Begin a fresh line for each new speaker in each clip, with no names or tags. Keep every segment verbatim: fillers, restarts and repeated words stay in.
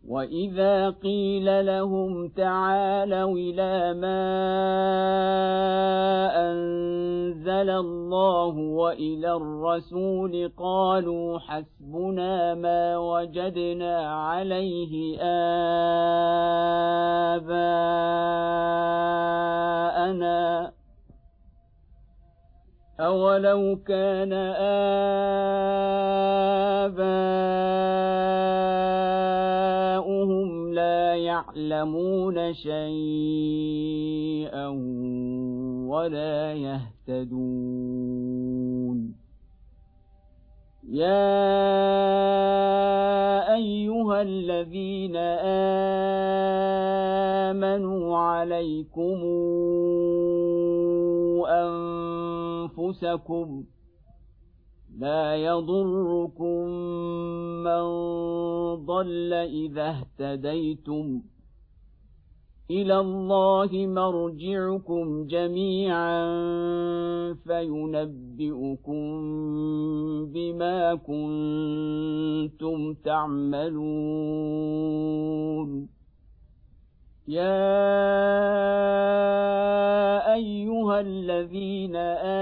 وإذا قيل لهم تعالوا إلى ما أنزل الله وإلى الرسول قالوا حسبنا ما وجدنا عليه آباءنا أولو كان آباؤهم لا يعلمون شيئا ولا يهتدون يا أيها الذين آمنوا عليكم أنفسكم لا يضركم من ضل إذا اهتديتم إلى الله مرجعكم جميعا فينبئكم بما كنتم تعملون يا أيها الذين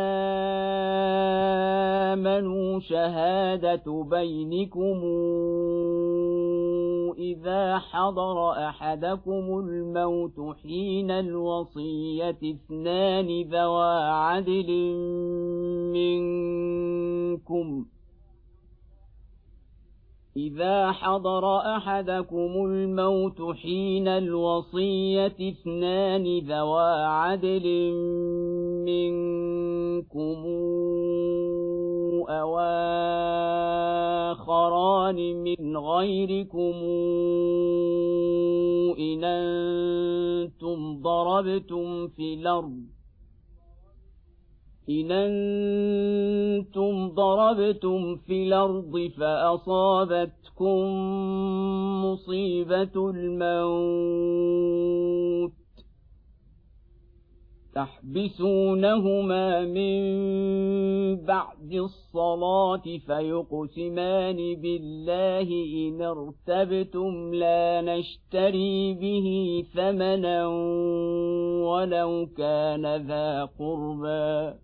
آمنوا شهادة بينكم إذا حضر أحدكم الموت حين الوصية اثنان ذوى عدل منكم إذا حضر أحدكم الموت حين الوصية اثنان ذوى عدل منكم أو آخران من غيركم إن أنتم ضربتم في الأرض إن أنتم ضربتم في الأرض فأصابتكم مصيبة الموت تحبسونهما من بعد الصلاة فيقسمان بالله إن ارتبتم لا نشتري به ثمنا ولو كان ذا قربى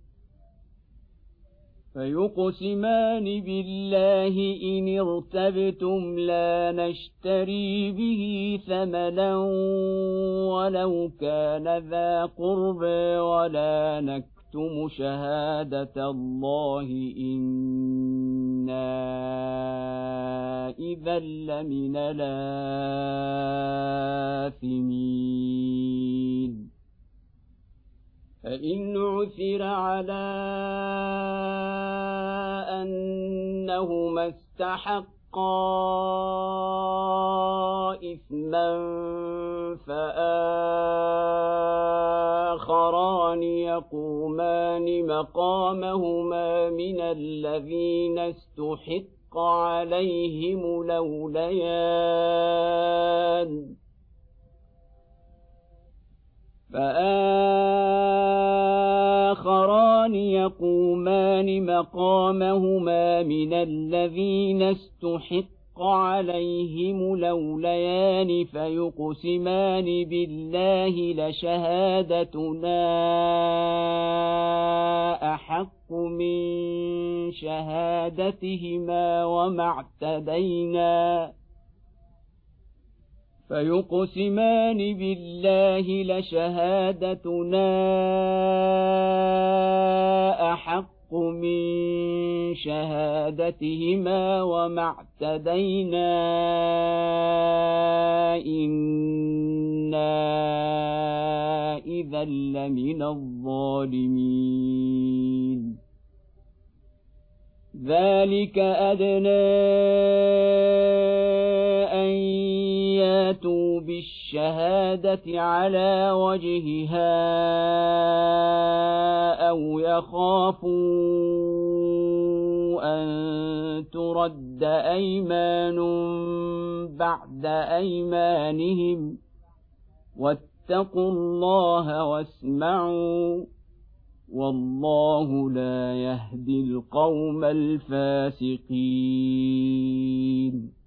فيقسمان بالله إن ارتبتم لا نشتري به ثمنا ولو كان ذا قربى ولا نكتم شهادة الله إنا إذا لمن الآثمين فإن عثر على أنهما استحقا إثما فآخران يقومان مقامهما من الذين استحق عليهم الأوليان فآخران يقومان مقامهما من الذين استحق عليهم الأوليان فيقسمان بالله لشهادتنا أحق من شهادتهما وما اعتدينا فيقسمان بالله لشهادتنا أحق من شهادتهما وما اعتدينا إنا إذا لمن الظالمين ذلك أدنى أن ياتوا بالشهادة على وجهها أو يخافوا أن ترد أيمان بعد أيمانهم واتقوا الله واسمعوا والله لا يهدي القوم الفاسقين